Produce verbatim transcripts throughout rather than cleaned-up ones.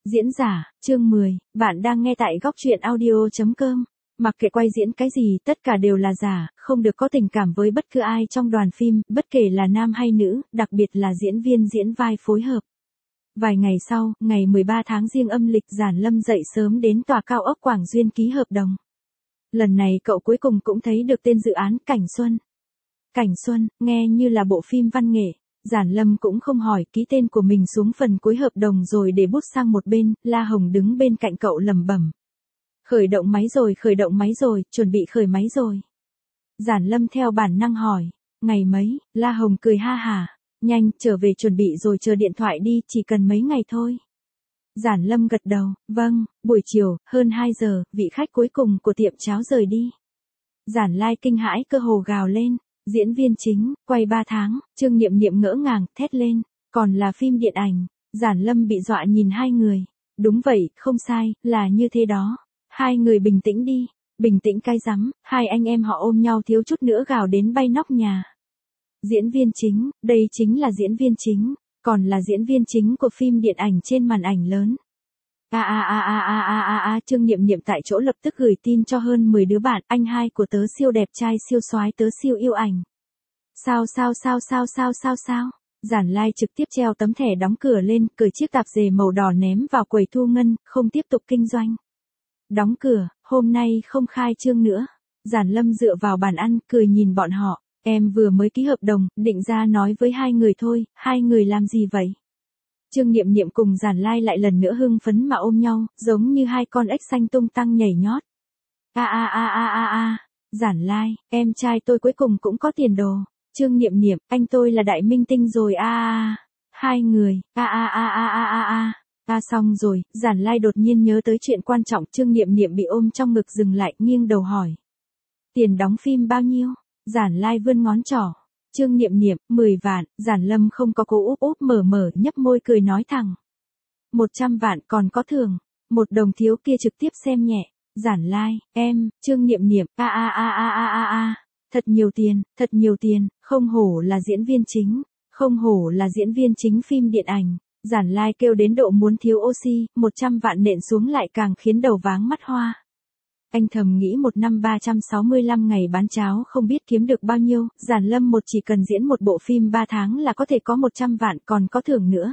Diễn giả, chương mười, bạn đang nghe tại góc truyện audio chấm com. Mặc kệ quay diễn cái gì, tất cả đều là giả, không được có tình cảm với bất cứ ai trong đoàn phim, bất kể là nam hay nữ, đặc biệt là diễn viên diễn vai phối hợp. Vài ngày sau, ngày mười ba tháng Giêng âm lịch, Giản Lâm dậy sớm đến tòa cao ốc Quảng Duyên ký hợp đồng. Lần này cậu cuối cùng cũng thấy được tên dự án Cảnh Xuân. Cảnh Xuân, nghe như là bộ phim văn nghệ. Giản Lâm cũng không hỏi, ký tên của mình xuống phần cuối hợp đồng rồi để bút sang một bên. La Hồng đứng bên cạnh cậu lẩm bẩm. Khởi động máy rồi, khởi động máy rồi, chuẩn bị khởi máy rồi. Giản Lâm theo bản năng hỏi, ngày mấy? La Hồng cười ha hả, nhanh, trở về chuẩn bị rồi chờ điện thoại đi, chỉ cần mấy ngày thôi. Giản Lâm gật đầu, vâng. Buổi chiều, hơn hai giờ, vị khách cuối cùng của tiệm cháo rời đi. Giản Lai kinh hãi cơ hồ gào lên. Diễn viên chính, quay ba tháng, Trương Niệm Niệm ngỡ ngàng, thét lên, còn là phim điện ảnh. Giản Lâm bị dọa nhìn hai người. Đúng vậy, không sai, là như thế đó. Hai người bình tĩnh đi. Bình tĩnh cái rắm, hai anh em họ ôm nhau thiếu chút nữa gào đến bay nóc nhà. Diễn viên chính, đây chính là diễn viên chính, còn là diễn viên chính của phim điện ảnh trên màn ảnh lớn. A a a a a a a a Trương Niệm Niệm tại chỗ lập tức gửi tin cho hơn mười đứa bạn, anh hai của tớ siêu đẹp trai siêu soái, tớ siêu yêu ảnh. Sao sao sao sao sao sao sao? Giản Lai trực tiếp treo tấm thẻ đóng cửa lên, cởi chiếc tạp dề màu đỏ ném vào quầy thu ngân, không tiếp tục kinh doanh. Đóng cửa, hôm nay không khai trương nữa. Giản Lâm dựa vào bàn ăn, cười nhìn bọn họ, em vừa mới ký hợp đồng, định ra nói với hai người thôi, hai người làm gì vậy? Trương Niệm Niệm cùng Giản Lai lại lần nữa hưng phấn mà ôm nhau, giống như hai con ếch xanh tung tăng nhảy nhót. A a a a a a, Giản Lai, em trai tôi cuối cùng cũng có tiền đồ. Trương Niệm Niệm, anh tôi là đại minh tinh rồi a a. Hai người, a a a a a a a. A xong rồi, Giản Lai đột nhiên nhớ tới chuyện quan trọng, Trương Niệm Niệm bị ôm trong ngực dừng lại, nghiêng đầu hỏi. Tiền đóng phim bao nhiêu? Giản Lai vươn ngón trỏ. Trương Niệm Niệm, mười vạn, Giản Lâm không có cố úp úp mở mở, nhấp môi cười nói thẳng. một trăm vạn còn có thưởng. Một đồng thiếu kia trực tiếp xem nhẹ. Giản Lai, em, Trương Niệm Niệm, a a a a a a a. Thật nhiều tiền, thật nhiều tiền, không hổ là diễn viên chính, không hổ là diễn viên chính phim điện ảnh. Giản Lai kêu đến độ muốn thiếu oxy, một trăm vạn nện xuống lại càng khiến đầu váng mắt hoa. Anh thầm nghĩ một năm ba trăm sáu mươi lăm ngày bán cháo không biết kiếm được bao nhiêu, Giản Lâm một chỉ cần diễn một bộ phim ba tháng là có thể có một trăm vạn, còn có thưởng nữa.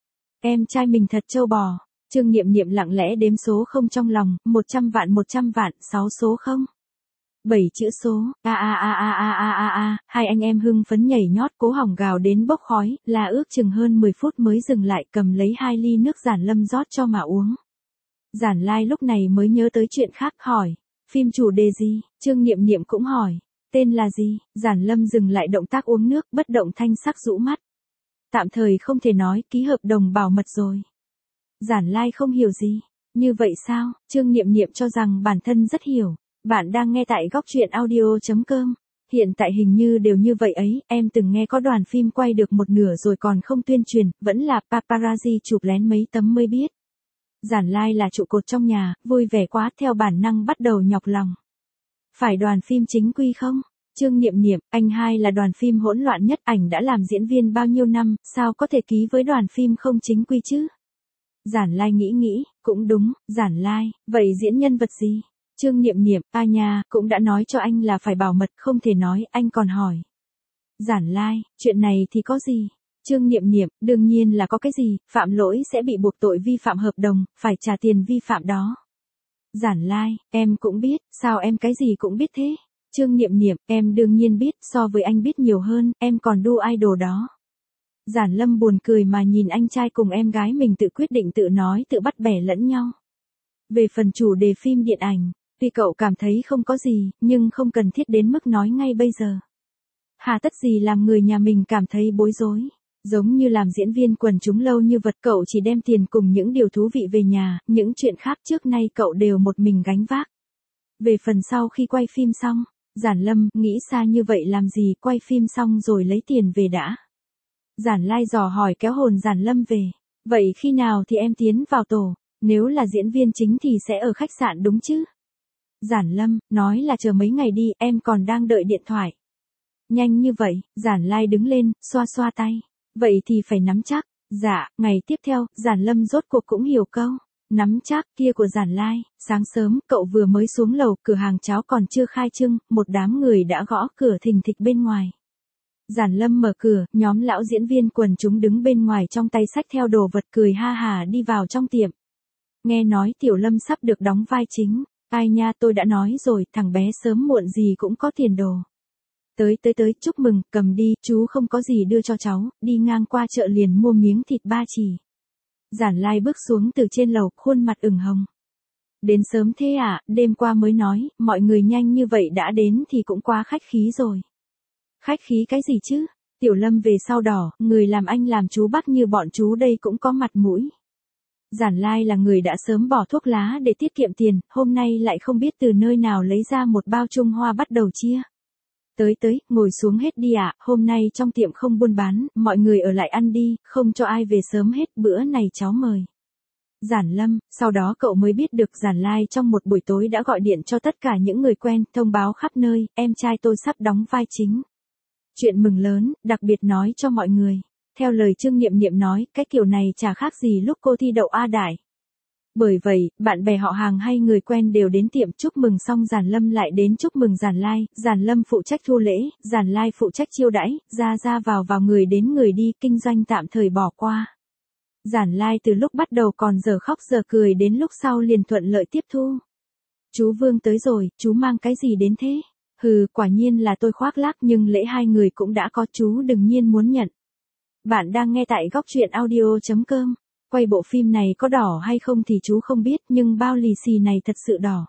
Em trai mình thật trâu bò. Trương Niệm Niệm lặng lẽ đếm số không trong lòng, một trăm vạn một trăm vạn, sáu số không. bảy chữ số, a a a a a a a a, hai anh em hưng phấn nhảy nhót cố hỏng gào đến bốc khói, là ước chừng hơn mười phút mới dừng lại, cầm lấy hai ly nước Giản Lâm rót cho mà uống. Giản Lai lúc này mới nhớ tới chuyện khác, hỏi, phim chủ đề gì? Trương Niệm Niệm cũng hỏi, tên là gì? Giản Lâm dừng lại động tác uống nước, bất động thanh sắc rũ mắt. Tạm thời không thể nói, ký hợp đồng bảo mật rồi. Giản Lai không hiểu gì. Như vậy sao? Trương Niệm Niệm cho rằng bản thân rất hiểu. Bạn đang nghe tại góc truyện audio chấm com. Hiện tại hình như đều như vậy ấy, em từng nghe có đoàn phim quay được một nửa rồi còn không tuyên truyền, vẫn là paparazzi chụp lén mấy tấm mới biết. Giản Lai là trụ cột trong nhà, vui vẻ quá, theo bản năng bắt đầu nhọc lòng. Phải đoàn phim chính quy không? Trương Niệm Niệm, anh hai là đoàn phim hỗn loạn nhất, ảnh đã làm diễn viên bao nhiêu năm, sao có thể ký với đoàn phim không chính quy chứ? Giản Lai nghĩ nghĩ, cũng đúng. Giản Lai, vậy diễn nhân vật gì? Trương Niệm Niệm, a nha, cũng đã nói cho anh là phải bảo mật, không thể nói, anh còn hỏi. Giản Lai, chuyện này thì có gì? Trương Niệm Niệm, đương nhiên là có cái gì, phạm lỗi sẽ bị buộc tội vi phạm hợp đồng, phải trả tiền vi phạm đó. Giản Lai, em cũng biết, sao em cái gì cũng biết thế? Trương Niệm Niệm, em đương nhiên biết, so với anh biết nhiều hơn, em còn đu idol đó. Giản Lâm buồn cười mà nhìn anh trai cùng em gái mình tự quyết định tự nói tự bắt bẻ lẫn nhau. Về phần chủ đề phim điện ảnh, tuy cậu cảm thấy không có gì, nhưng không cần thiết đến mức nói ngay bây giờ. Hà tất gì làm người nhà mình cảm thấy bối rối. Giống như làm diễn viên quần chúng lâu như vật, cậu chỉ đem tiền cùng những điều thú vị về nhà, những chuyện khác trước nay cậu đều một mình gánh vác. Về phần sau khi quay phim xong, Giản Lâm nghĩ xa như vậy làm gì, quay phim xong rồi lấy tiền về đã. Giản Lai dò hỏi kéo hồn Giản Lâm về. Vậy khi nào thì em tiến vào tổ? Nếu là diễn viên chính thì sẽ ở khách sạn đúng chứ? Giản Lâm, nói là chờ mấy ngày đi, em còn đang đợi điện thoại. Nhanh như vậy? Giản Lai đứng lên, xoa xoa tay. Vậy thì phải nắm chắc. Dạ, ngày tiếp theo, Giản Lâm rốt cuộc cũng hiểu câu nắm chắc kia của Giản Lai. Sáng sớm, cậu vừa mới xuống lầu, cửa hàng cháo còn chưa khai trương, một đám người đã gõ cửa thình thịch bên ngoài. Giản Lâm mở cửa, nhóm lão diễn viên quần chúng đứng bên ngoài trong tay xách theo đồ vật cười ha hà đi vào trong tiệm. Nghe nói Tiểu Lâm sắp được đóng vai chính. Ai nha, tôi đã nói rồi, thằng bé sớm muộn gì cũng có tiền đồ. Tới tới tới, chúc mừng, cầm đi, chú không có gì đưa cho cháu, đi ngang qua chợ liền mua miếng thịt ba chỉ. Giản Lai bước xuống từ trên lầu, khuôn mặt ửng hồng. Đến sớm thế à, đêm qua mới nói, mọi người nhanh như vậy đã đến thì cũng quá khách khí rồi. Khách khí cái gì chứ? Tiểu Lâm về sau đỏ, người làm anh làm chú bắt như bọn chú đây cũng có mặt mũi. Giản Lai là người đã sớm bỏ thuốc lá để tiết kiệm tiền, hôm nay lại không biết từ nơi nào lấy ra một bao Trung Hoa bắt đầu chia. Tới tới, ngồi xuống hết đi ạ, à, hôm nay trong tiệm không buôn bán, mọi người ở lại ăn đi, không cho ai về sớm hết, bữa này cháu mời. Giản Lâm, sau đó cậu mới biết được Giản Lai trong một buổi tối đã gọi điện cho tất cả những người quen, thông báo khắp nơi, em trai tôi sắp đóng vai chính. Chuyện mừng lớn, đặc biệt nói cho mọi người. Theo lời Trương Niệm Niệm nói, cái kiểu này chả khác gì lúc cô thi đậu A Đại. Bởi vậy, bạn bè họ hàng hay người quen đều đến tiệm chúc mừng, xong Giản Lâm lại đến chúc mừng Giản Lai, Giản Lâm phụ trách thu lễ, Giản Lai phụ trách chiêu đãi, ra ra vào vào người đến người đi, kinh doanh tạm thời bỏ qua. Giản Lai từ lúc bắt đầu còn giờ khóc giờ cười, đến lúc sau liền thuận lợi tiếp thu. Chú Vương tới rồi, chú mang cái gì đến thế? Hừ, quả nhiên là tôi khoác lác, nhưng lễ hai người cũng đã có, chú đương nhiên muốn nhận. Bạn đang nghe tại góc truyện audio chấm com. Quay bộ phim này có đỏ hay không thì chú không biết, nhưng bao lì xì này thật sự đỏ.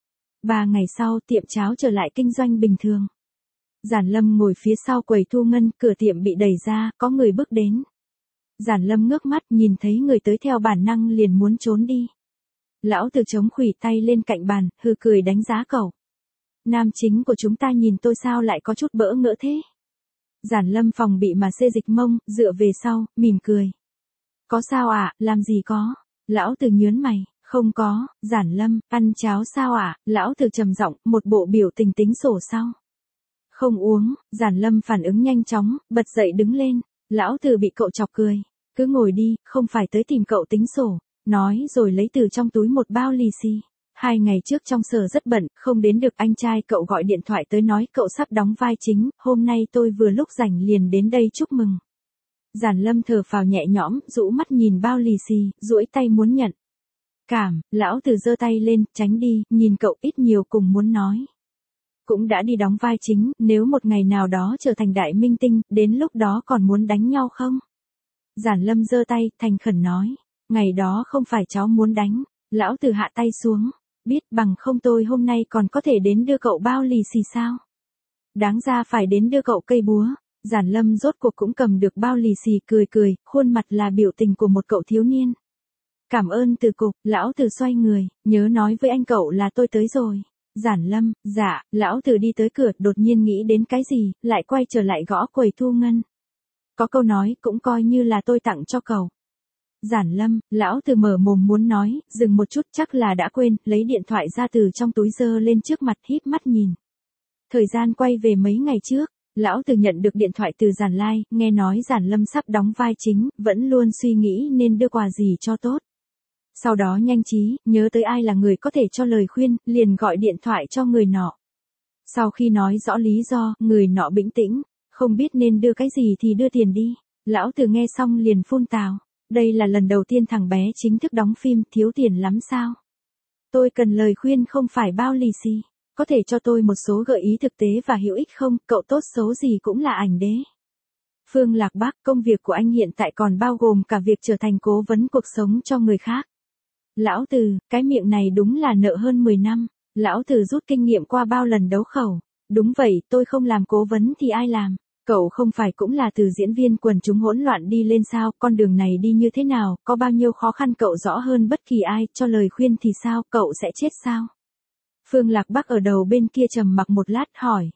Ba ngày sau, tiệm cháo trở lại kinh doanh bình thường. Giản Lâm ngồi phía sau quầy thu ngân, cửa tiệm bị đẩy ra, có người bước đến. Giản Lâm ngước mắt, nhìn thấy người tới theo bản năng liền muốn trốn đi. Lão Từ chống khuỷu tay lên cạnh bàn, hư cười đánh giá cậu. Nam chính của chúng ta nhìn tôi sao lại có chút bỡ ngỡ thế? Giản Lâm phòng bị mà xê dịch mông, dựa về sau, mỉm cười. Có sao ạ, à, làm gì có? Lão Từ nhớn mày, không có. Giản Lâm, ăn cháo sao ạ? À? Lão Từ trầm giọng, một bộ biểu tình tính sổ sau. Không uống. Giản Lâm phản ứng nhanh chóng, bật dậy đứng lên. Lão Từ bị cậu chọc cười. Cứ ngồi đi, không phải tới tìm cậu tính sổ. Nói rồi lấy từ trong túi một bao lì xì. Hai ngày trước trong sở rất bận, không đến được, anh trai cậu gọi điện thoại tới nói cậu sắp đóng vai chính, hôm nay tôi vừa lúc rảnh liền đến đây chúc mừng. Giản Lâm thở phào nhẹ nhõm, rũ mắt nhìn bao lì xì, duỗi tay muốn nhận. Cảm, lão Từ giơ tay lên, tránh đi, nhìn cậu ít nhiều cùng muốn nói. Cũng đã đi đóng vai chính, nếu một ngày nào đó trở thành đại minh tinh, đến lúc đó còn muốn đánh nhau không? Giản Lâm giơ tay, thành khẩn nói, ngày đó không phải cháu muốn đánh. Lão Từ hạ tay xuống, biết bằng không tôi hôm nay còn có thể đến đưa cậu bao lì xì sao? Đáng ra phải đến đưa cậu cây búa. Giản Lâm rốt cuộc cũng cầm được bao lì xì, cười cười, khuôn mặt là biểu tình của một cậu thiếu niên. Cảm ơn Từ cục. Lão Từ xoay người, nhớ nói với anh cậu là tôi tới rồi. Giản Lâm, dạ. Lão Từ đi tới cửa, đột nhiên nghĩ đến cái gì, lại quay trở lại gõ quầy thu ngân. Có câu nói, cũng coi như là tôi tặng cho cậu. Giản Lâm, lão Từ mở mồm muốn nói, dừng một chút, chắc là đã quên, lấy điện thoại ra từ trong túi giơ lên trước mặt, híp mắt nhìn. Thời gian quay về mấy ngày trước, lão Từ nhận được điện thoại từ Giản Lai, nghe nói Giản Lâm sắp đóng vai chính, vẫn luôn suy nghĩ nên đưa quà gì cho tốt. Sau đó nhanh trí, nhớ tới ai là người có thể cho lời khuyên, liền gọi điện thoại cho người nọ. Sau khi nói rõ lý do, người nọ bĩnh tĩnh, không biết nên đưa cái gì thì đưa tiền đi. Lão Từ nghe xong liền phun tào. Đây là lần đầu tiên thằng bé chính thức đóng phim, thiếu tiền lắm sao? Tôi cần lời khuyên không phải bao lì xì. Có thể cho tôi một số gợi ý thực tế và hữu ích không? Cậu tốt xấu gì cũng là ảnh đế. Phương Lạc Bắc, công việc của anh hiện tại còn bao gồm cả việc trở thành cố vấn cuộc sống cho người khác. Lão Từ, cái miệng này đúng là nợ hơn mười năm. Lão Từ rút kinh nghiệm qua bao lần đấu khẩu. Đúng vậy, tôi không làm cố vấn thì ai làm? Cậu không phải cũng là từ diễn viên quần chúng hỗn loạn đi lên sao, con đường này đi như thế nào, có bao nhiêu khó khăn cậu rõ hơn bất kỳ ai, cho lời khuyên thì sao, cậu sẽ chết sao? Phương Lạc Bắc ở đầu bên kia trầm mặc một lát hỏi.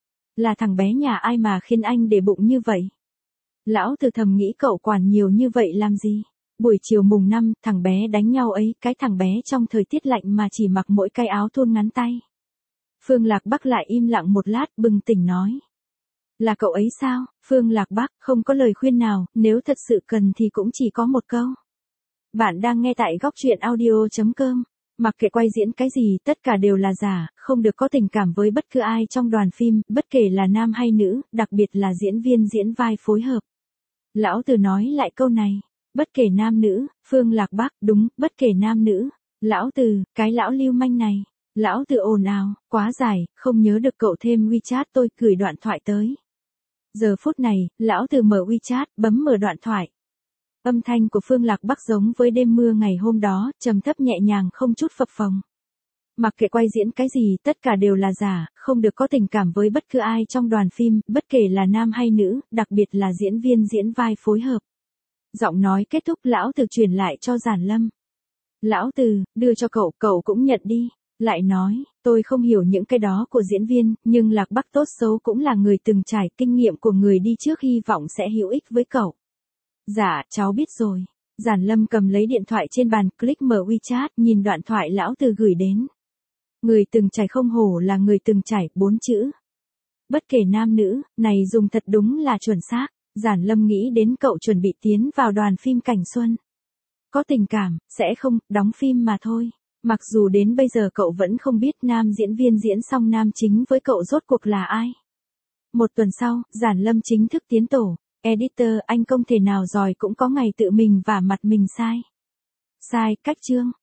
Là thằng bé nhà ai mà khiến anh để bụng như vậy? Lão Từ thầm nghĩ cậu quản nhiều như vậy làm gì? Buổi chiều mùng năm, thằng bé đánh nhau ấy, cái thằng bé trong thời tiết lạnh mà chỉ mặc mỗi cái áo thun ngắn tay. Phương Lạc Bắc lại im lặng một lát, bừng tỉnh nói. Là cậu ấy sao? Phương Lạc Bắc không có lời khuyên nào, nếu thật sự cần thì cũng chỉ có một câu. Bạn đang nghe tại góc truyện audio.com. Mặc kệ quay diễn cái gì, tất cả đều là giả, không được có tình cảm với bất cứ ai trong đoàn phim, bất kể là nam hay nữ, đặc biệt là diễn viên diễn vai phối hợp. Lão Từ nói lại câu này, bất kể nam nữ, Phương Lạc Bắc, đúng, bất kể nam nữ. Lão Từ, cái lão lưu manh này. Lão Từ ồn ào, quá dài, không nhớ được cậu thêm WeChat tôi gửi đoạn thoại tới. Giờ phút này, lão Từ mở WeChat, bấm mở đoạn thoại. Âm thanh của Phương Lạc Bắc giống với đêm mưa ngày hôm đó, trầm thấp nhẹ nhàng không chút phập phồng. Mặc kệ quay diễn cái gì, tất cả đều là giả, không được có tình cảm với bất cứ ai trong đoàn phim, bất kể là nam hay nữ, đặc biệt là diễn viên diễn vai phối hợp. Giọng nói kết thúc, lão Từ truyền lại cho Giản Lâm. Lão Từ, đưa cho cậu, cậu cũng nhận đi. Lại nói, tôi không hiểu những cái đó của diễn viên, nhưng Lạc Bắc tốt xấu cũng là người từng trải, kinh nghiệm của người đi trước hy vọng sẽ hữu ích với cậu. Dạ, cháu biết rồi. Giản Lâm cầm lấy điện thoại trên bàn, click mở WeChat, nhìn đoạn thoại lão Từ gửi đến. Người từng trải không hổ là người từng trải, bốn chữ. Bất kể nam nữ, này dùng thật đúng là chuẩn xác. Giản Lâm nghĩ đến cậu chuẩn bị tiến vào đoàn phim Cảnh Xuân. Có tình cảm, sẽ không, đóng phim mà thôi. Mặc dù đến bây giờ cậu vẫn không biết nam diễn viên diễn xong nam chính với cậu rốt cuộc là ai. Một tuần sau, Giản Lâm chính thức tiến tổ. Editor, anh không thể nào giỏi cũng có ngày tự mình vả mặt mình sai. Sai, cách chương.